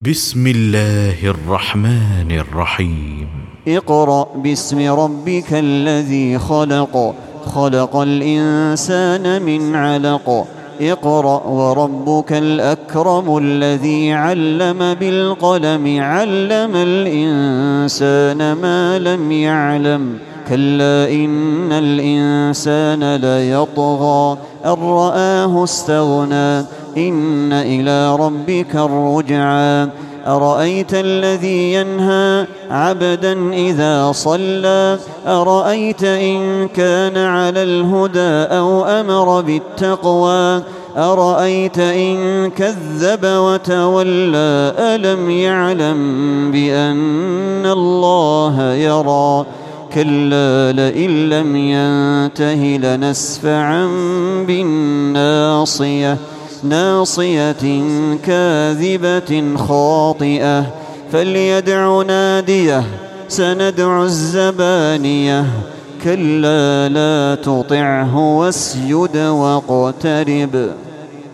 بسم الله الرحمن الرحيم. اقرأ باسم ربك الذي خلق، خلق الإنسان من علق. اقرأ وربك الأكرم الذي علم بالقلم، علم الإنسان ما لم يعلم. كلا إن الإنسان ليطغى أن رآه استغنى، إن إلى ربك الرجعى. أرأيت الذي ينهى عبدا إذا صلى، أرأيت إن كان على الهدى أو أمر بالتقوى، أرأيت إن كذب وتولى. ألم يعلم بأن الله يرى. كلا لئن لم ينته لنسفعا بالناصية، ناصية كاذبة خاطئة. فليدع ناديه، سندع الزبانية. كلا لا تطعه واسجد واقترب.